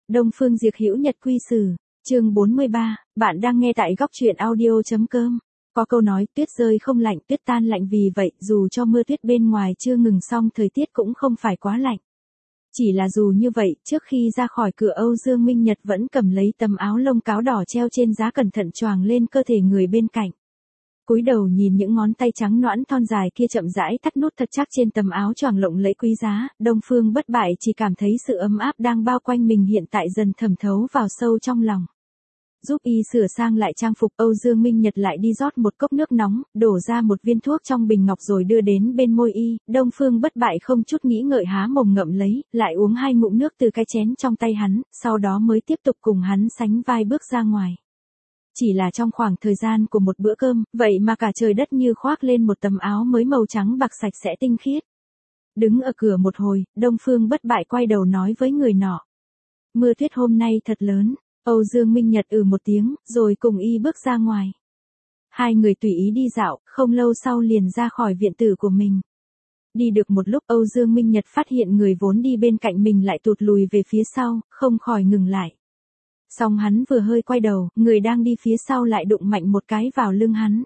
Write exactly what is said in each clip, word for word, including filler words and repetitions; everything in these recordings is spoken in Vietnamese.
Đông Phương Diệp Hữu Nhật Quy Sử, chương bốn mươi ba, bạn đang nghe tại góc truyện audio.com. Có câu nói tuyết rơi không lạnh, tuyết tan lạnh, vì vậy dù cho mưa tuyết bên ngoài chưa ngừng xong thời tiết cũng không phải quá lạnh. Chỉ là dù như vậy, trước khi ra khỏi cửa Âu Dương Minh Nhật vẫn cầm lấy tấm áo lông cáo đỏ treo trên giá cẩn thận choàng lên cơ thể người bên cạnh. Cúi đầu nhìn những ngón tay trắng nõn thon dài kia chậm rãi thắt nút thật chắc trên tấm áo choàng lộng lẫy quý giá, Đông Phương Bất Bại chỉ cảm thấy sự ấm áp đang bao quanh mình hiện tại dần thẩm thấu vào sâu trong lòng. Giúp y sửa sang lại trang phục, Âu Dương Minh Nhật lại đi rót một cốc nước nóng, đổ ra một viên thuốc trong bình ngọc rồi đưa đến bên môi y. Đông Phương Bất Bại không chút nghĩ ngợi há mồm ngậm lấy, lại uống hai ngụm nước từ cái chén trong tay hắn, sau đó mới tiếp tục cùng hắn sánh vai bước ra ngoài. Chỉ là trong khoảng thời gian của một bữa cơm, vậy mà cả trời đất như khoác lên một tấm áo mới màu trắng bạc sạch sẽ tinh khiết. Đứng ở cửa một hồi, Đông Phương Bất Bại quay đầu nói với người nọ. Mưa tuyết hôm nay thật lớn. Âu Dương Minh Nhật ừ một tiếng, rồi cùng y bước ra ngoài. Hai người tùy ý đi dạo, không lâu sau liền ra khỏi viện tử của mình. Đi được một lúc, Âu Dương Minh Nhật phát hiện người vốn đi bên cạnh mình lại tụt lùi về phía sau, không khỏi ngừng lại. Song hắn vừa hơi quay đầu, người đang đi phía sau lại đụng mạnh một cái vào lưng hắn.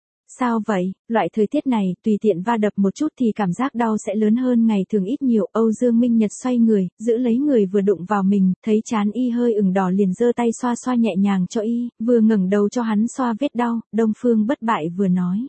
Sao vậy? Loại thời tiết này, tùy tiện va đập một chút thì cảm giác đau sẽ lớn hơn ngày thường ít nhiều. Âu Dương Minh Nhật xoay người, giữ lấy người vừa đụng vào mình, thấy trán y hơi ửng đỏ liền giơ tay xoa xoa nhẹ nhàng cho y, vừa ngẩng đầu cho hắn xoa vết đau. Đông Phương Bất Bại vừa nói.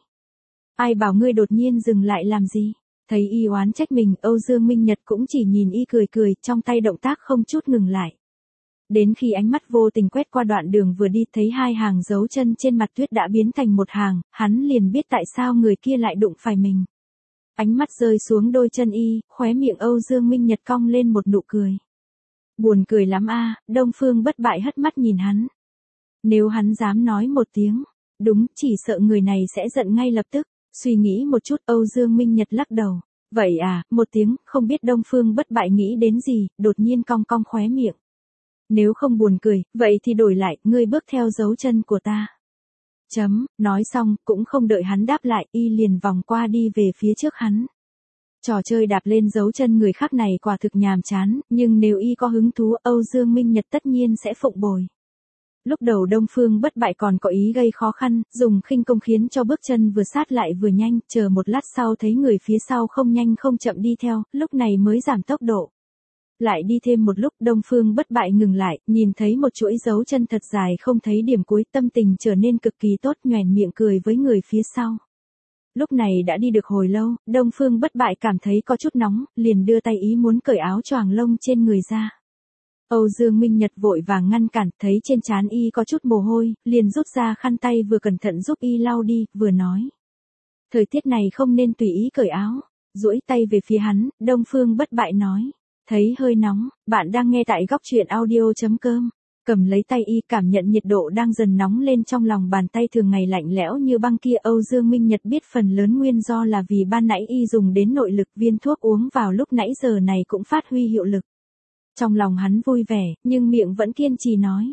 Ai bảo ngươi đột nhiên dừng lại làm gì? Thấy y oán trách mình, Âu Dương Minh Nhật cũng chỉ nhìn y cười cười, trong tay động tác không chút ngừng lại. Đến khi ánh mắt vô tình quét qua đoạn đường vừa đi, thấy hai hàng dấu chân trên mặt tuyết đã biến thành một hàng, hắn liền biết tại sao người kia lại đụng phải mình. Ánh mắt rơi xuống đôi chân y, khóe miệng Âu Dương Minh Nhật cong lên một nụ cười. Buồn cười lắm a. Đông Phương Bất Bại hất mắt nhìn hắn. Nếu hắn dám nói một tiếng, đúng, chỉ sợ người này sẽ giận ngay lập tức. Suy nghĩ một chút, Âu Dương Minh Nhật lắc đầu. Vậy à, một tiếng, không biết Đông Phương Bất Bại nghĩ đến gì, đột nhiên cong cong khóe miệng. Nếu không buồn cười, vậy thì đổi lại, ngươi bước theo dấu chân của ta. Chấm, nói xong, cũng không đợi hắn đáp lại, y liền vòng qua đi về phía trước hắn. Trò chơi đạp lên dấu chân người khác này quả thực nhàm chán, nhưng nếu y có hứng thú, Âu Dương Minh Nhật tất nhiên sẽ phụng bồi. Lúc đầu Đông Phương Bất Bại còn có ý gây khó khăn, dùng khinh công khiến cho bước chân vừa sát lại vừa nhanh, chờ một lát sau thấy người phía sau không nhanh không chậm đi theo, lúc này mới giảm tốc độ. Lại đi thêm một lúc, Đông Phương Bất Bại ngừng lại, nhìn thấy một chuỗi dấu chân thật dài không thấy điểm cuối, tâm tình trở nên cực kỳ tốt, nhoẻn miệng cười với người phía sau. Lúc này đã đi được hồi lâu, Đông Phương Bất Bại cảm thấy có chút nóng, liền đưa tay ý muốn cởi áo choàng lông trên người ra. Âu Dương Minh Nhật vội vàng ngăn cản, thấy trên trán y có chút mồ hôi, liền rút ra khăn tay vừa cẩn thận giúp y lau đi, vừa nói. Thời tiết này không nên tùy ý cởi áo. Duỗi tay về phía hắn, Đông Phương Bất Bại nói. Thấy hơi nóng, bạn đang nghe tại góc truyện audio.com. Cầm lấy tay y, cảm nhận nhiệt độ đang dần nóng lên trong lòng bàn tay thường ngày lạnh lẽo như băng kia. Âu Dương Minh Nhật biết phần lớn nguyên do là vì ban nãy y dùng đến nội lực, viên thuốc uống vào lúc nãy giờ này cũng phát huy hiệu lực. Trong lòng hắn vui vẻ, nhưng miệng vẫn kiên trì nói.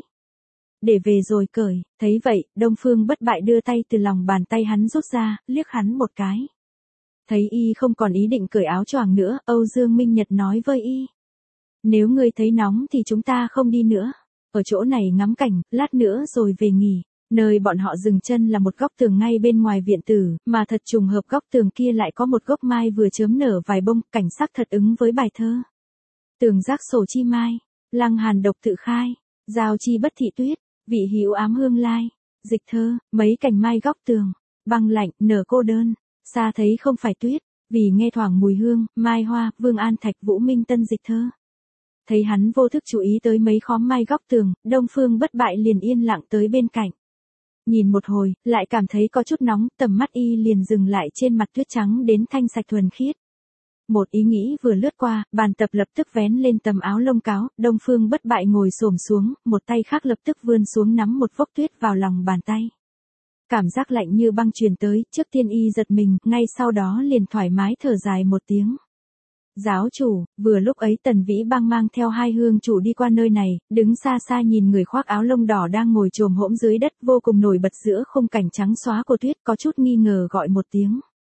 Để về rồi cởi. Thấy vậy, Đông Phương Bất Bại đưa tay từ lòng bàn tay hắn rút ra, liếc hắn một cái. Thấy y không còn ý định cởi áo choàng nữa, Âu Dương Minh Nhật nói với y. Nếu ngươi thấy nóng thì chúng ta không đi nữa. Ở chỗ này ngắm cảnh, lát nữa rồi về nghỉ. Nơi bọn họ dừng chân là một góc tường ngay bên ngoài viện tử, mà thật trùng hợp góc tường kia lại có một gốc mai vừa chớm nở vài bông, cảnh sắc thật ứng với bài thơ. Tường giác sổ chi mai, lăng hàn độc tự khai, giao chi bất thị tuyết, vị hữu ám hương lai. Dịch thơ, mấy cành mai góc tường, băng lạnh, nở cô đơn. Xa thấy không phải tuyết, vì nghe thoảng mùi hương, mai hoa, Vương An Thạch, Vũ Minh Tân. Dịch thơ. Thấy hắn vô thức chú ý tới mấy khóm mai góc tường, Đông Phương Bất Bại liền yên lặng tới bên cạnh. Nhìn một hồi, lại cảm thấy có chút nóng, tầm mắt y liền dừng lại trên mặt tuyết trắng đến thanh sạch thuần khiết. Một ý nghĩ vừa lướt qua, bàn tập lập tức vén lên tấm áo lông cáo, Đông Phương Bất Bại ngồi xổm xuống, một tay khác lập tức vươn xuống nắm một vốc tuyết vào lòng bàn tay. Cảm giác lạnh như băng truyền tới, trước tiên y giật mình, ngay sau đó liền thoải mái thở dài một tiếng. Giáo chủ, vừa lúc ấy Tần Vĩ Bang mang theo hai hương chủ đi qua nơi này, đứng xa xa nhìn người khoác áo lông đỏ đang ngồi chồm hỗn dưới đất vô cùng nổi bật giữa khung cảnh trắng xóa của tuyết, có chút nghi ngờ gọi một tiếng.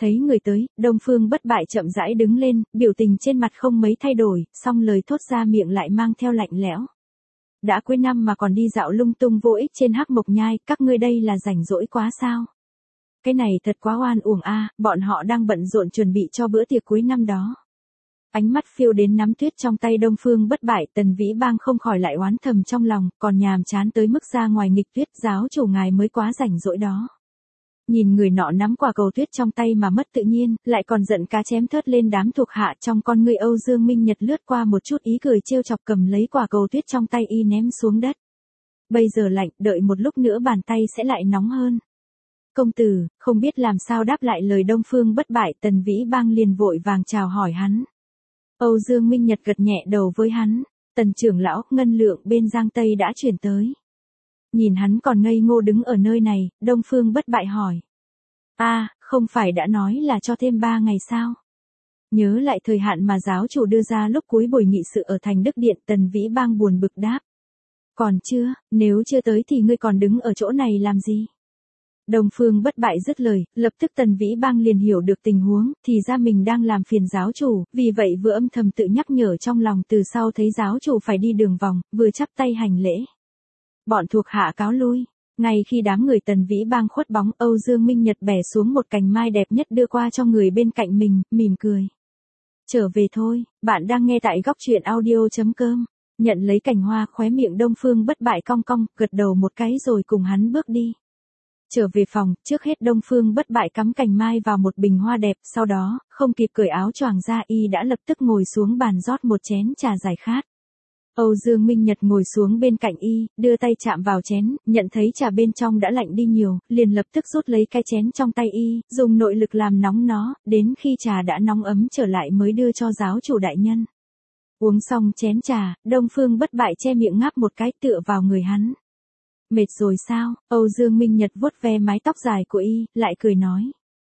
Thấy người tới, Đông Phương Bất Bại chậm rãi đứng lên, biểu tình trên mặt không mấy thay đổi, song lời thốt ra miệng lại mang theo lạnh lẽo. Đã cuối năm mà còn đi dạo lung tung vô ích trên Hắc Mộc Nhai, các ngươi đây là rảnh rỗi quá sao? Cái này thật quá oan uổng a, bọn họ đang bận rộn chuẩn bị cho bữa tiệc cuối năm đó. Ánh mắt phiêu đến nắm tuyết trong tay Đông Phương Bất Bại, Tần Vĩ Bang không khỏi lại oán thầm trong lòng, còn nhàm chán tới mức ra ngoài nghịch tuyết, giáo chủ ngài mới quá rảnh rỗi đó. Nhìn người nọ nắm quả cầu tuyết trong tay mà mất tự nhiên, lại còn giận cá chém thớt lên đám thuộc hạ, trong con ngươi Âu Dương Minh Nhật lướt qua một chút ý cười trêu chọc, cầm lấy quả cầu tuyết trong tay y ném xuống đất. Bây giờ lạnh, đợi một lúc nữa bàn tay sẽ lại nóng hơn. Công tử, không biết làm sao đáp lại lời Đông Phương Bất Bại, Tần Vĩ Bang liền vội vàng chào hỏi hắn. Âu Dương Minh Nhật gật nhẹ đầu với hắn, Tần trưởng lão, ngân lượng bên Giang Tây đã chuyển tới. Nhìn hắn còn ngây ngô đứng ở nơi này, Đông Phương Bất Bại hỏi. a à, không phải đã nói là cho thêm ba ngày sao? Nhớ lại thời hạn mà giáo chủ đưa ra lúc cuối buổi nghị sự ở thành Đức Điện, Tần Vĩ Bang buồn bực đáp. Còn chưa, nếu chưa tới thì ngươi còn đứng ở chỗ này làm gì? Đông Phương Bất Bại dứt lời, lập tức Tần Vĩ Bang liền hiểu được tình huống, thì ra mình đang làm phiền giáo chủ, vì vậy vừa âm thầm tự nhắc nhở trong lòng, từ sau thấy giáo chủ phải đi đường vòng, vừa chắp tay hành lễ. Bọn thuộc hạ cáo lui. Ngay khi đám người Tần Vĩ Bang khuất bóng, Âu Dương Minh Nhật bẻ xuống một cành mai đẹp nhất đưa qua cho người bên cạnh mình, mỉm cười. Trở về thôi, bạn đang nghe tại góc truyện audio chấm com. Nhận lấy cành hoa, khóe miệng Đông Phương Bất Bại cong cong, gật đầu một cái rồi cùng hắn bước đi. Trở về phòng, trước hết Đông Phương Bất Bại cắm cành mai vào một bình hoa đẹp, sau đó, không kịp cởi áo choàng ra, y đã lập tức ngồi xuống bàn rót một chén trà giải khát. Âu Dương Minh Nhật ngồi xuống bên cạnh y, đưa tay chạm vào chén, nhận thấy trà bên trong đã lạnh đi nhiều, liền lập tức rút lấy cái chén trong tay y, dùng nội lực làm nóng nó, đến khi trà đã nóng ấm trở lại mới đưa cho giáo chủ đại nhân. Uống xong chén trà, Đông Phương Bất Bại che miệng ngáp một cái, tựa vào người hắn. Mệt rồi sao? Âu Dương Minh Nhật vuốt ve mái tóc dài của y, lại cười nói.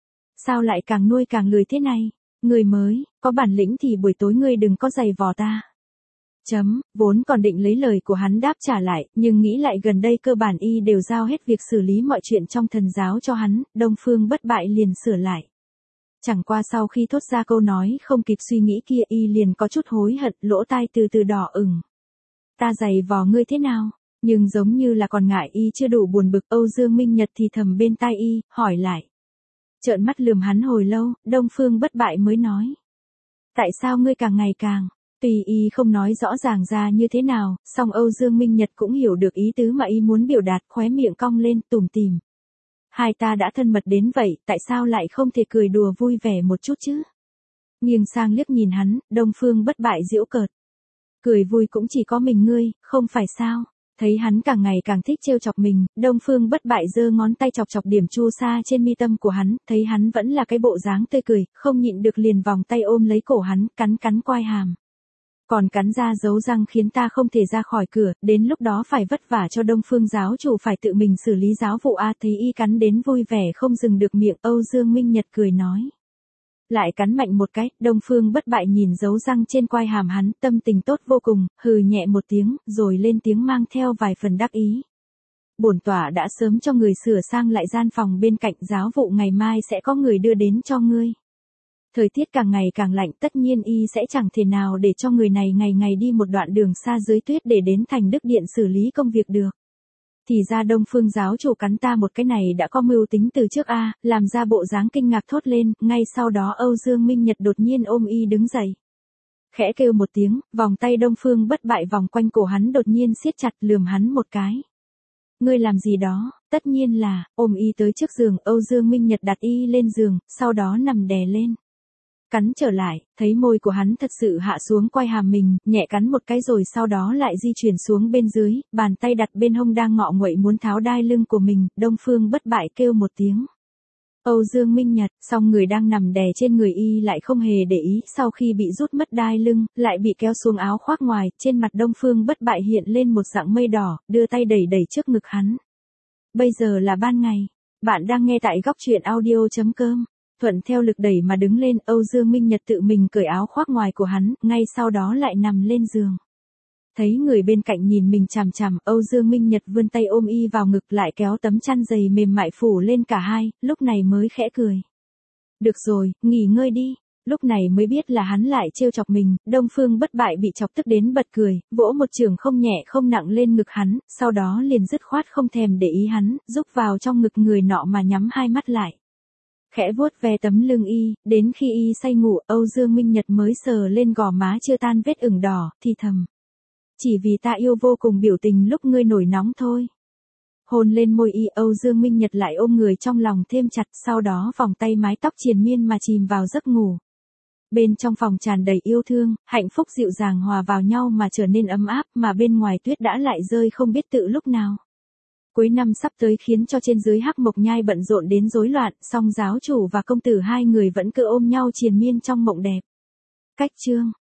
Sao lại càng nuôi càng lười thế này? Người mới, có bản lĩnh thì buổi tối ngươi đừng có giày vò ta. Chấm, vốn còn định lấy lời của hắn đáp trả lại, nhưng nghĩ lại gần đây cơ bản y đều giao hết việc xử lý mọi chuyện trong thần giáo cho hắn, Đông Phương Bất Bại liền sửa lại. Chẳng qua sau khi thốt ra câu nói không kịp suy nghĩ kia, y liền có chút hối hận, lỗ tai từ từ đỏ ửng. Ta giày vò ngươi thế nào? Nhưng giống như là còn ngại y chưa đủ buồn bực, Âu Dương Minh Nhật thì thầm bên tai y, hỏi lại. Trợn mắt lườm hắn hồi lâu, Đông Phương Bất Bại mới nói. Tại sao ngươi càng ngày càng... Tuy y không nói rõ ràng ra như thế nào, song Âu Dương Minh Nhật cũng hiểu được ý tứ mà y muốn biểu đạt, khóe miệng cong lên, tủm tỉm. Hai ta đã thân mật đến vậy, tại sao lại không thể cười đùa vui vẻ một chút chứ? Nghiêng sang liếc nhìn hắn, Đông Phương Bất Bại giễu cợt. Cười vui cũng chỉ có mình ngươi, không phải sao? Thấy hắn càng ngày càng thích trêu chọc mình, Đông Phương Bất Bại giơ ngón tay chọc chọc điểm chu sa trên mi tâm của hắn, thấy hắn vẫn là cái bộ dáng tươi cười, không nhịn được liền vòng tay ôm lấy cổ hắn, cắn cắn quai hàm. Còn cắn ra dấu răng khiến ta không thể ra khỏi cửa, đến lúc đó phải vất vả cho Đông Phương giáo chủ phải tự mình xử lý giáo vụ a. Thấy y cắn đến vui vẻ không dừng được miệng, Âu Dương Minh Nhật cười nói. Lại cắn mạnh một cái, Đông Phương Bất Bại nhìn dấu răng trên quai hàm hắn, tâm tình tốt vô cùng, hừ nhẹ một tiếng, rồi lên tiếng mang theo vài phần đắc ý. Bổn tỏa đã sớm cho người sửa sang lại gian phòng bên cạnh, giáo vụ ngày mai sẽ có người đưa đến cho ngươi. Thời tiết càng ngày càng lạnh, tất nhiên y sẽ chẳng thể nào để cho người này ngày ngày đi một đoạn đường xa dưới tuyết để đến thành Đức Điện xử lý công việc được. Thì ra Đông Phương giáo chủ cắn ta một cái này đã có mưu tính từ trước a, làm ra bộ dáng kinh ngạc thốt lên, ngay sau đó Âu Dương Minh Nhật đột nhiên ôm y đứng dậy. Khẽ kêu một tiếng, vòng tay Đông Phương Bất Bại vòng quanh cổ hắn đột nhiên siết chặt, lườm hắn một cái. Ngươi làm gì đó? Tất nhiên là, ôm y tới trước giường, Âu Dương Minh Nhật đặt y lên giường, sau đó nằm đè lên. Cắn trở lại, thấy môi của hắn thật sự hạ xuống quai hàm mình, nhẹ cắn một cái rồi sau đó lại di chuyển xuống bên dưới, bàn tay đặt bên hông đang ngọ nguậy muốn tháo đai lưng của mình, Đông Phương Bất Bại kêu một tiếng. Âu Dương Minh Nhật, song người đang nằm đè trên người y lại không hề để ý, sau khi bị rút mất đai lưng, lại bị kéo xuống áo khoác ngoài, trên mặt Đông Phương Bất Bại hiện lên một dạng mây đỏ, đưa tay đẩy đẩy trước ngực hắn. Bây giờ là ban ngày, bạn đang nghe tại góc truyện audio chấm com. Thuận theo lực đẩy mà đứng lên, Âu Dương Minh Nhật tự mình cởi áo khoác ngoài của hắn, ngay sau đó lại nằm lên giường. Thấy người bên cạnh nhìn mình chằm chằm, Âu Dương Minh Nhật vươn tay ôm y vào ngực, lại kéo tấm chăn dày mềm mại phủ lên cả hai, lúc này mới khẽ cười. Được rồi, nghỉ ngơi đi. Lúc này mới biết là hắn lại trêu chọc mình, Đông Phương Bất Bại bị chọc tức đến bật cười, vỗ một chưởng không nhẹ không nặng lên ngực hắn, sau đó liền dứt khoát không thèm để ý hắn, rúc vào trong ngực người nọ mà nhắm hai mắt lại. Khẽ vuốt ve tấm lưng y, đến khi y say ngủ, Âu Dương Minh Nhật mới sờ lên gò má chưa tan vết ửng đỏ, thì thầm. Chỉ vì ta yêu vô cùng biểu tình lúc ngươi nổi nóng thôi. Hôn lên môi y, Âu Dương Minh Nhật lại ôm người trong lòng thêm chặt, sau đó vòng tay mái tóc triền miên mà chìm vào giấc ngủ. Bên trong phòng tràn đầy yêu thương, hạnh phúc dịu dàng hòa vào nhau mà trở nên ấm áp, mà bên ngoài tuyết đã lại rơi không biết tự lúc nào. Cuối năm sắp tới khiến cho trên dưới Hắc Mộc Nhai bận rộn đến rối loạn, song giáo chủ và công tử hai người vẫn cứ ôm nhau triền miên trong mộng đẹp. Cách chương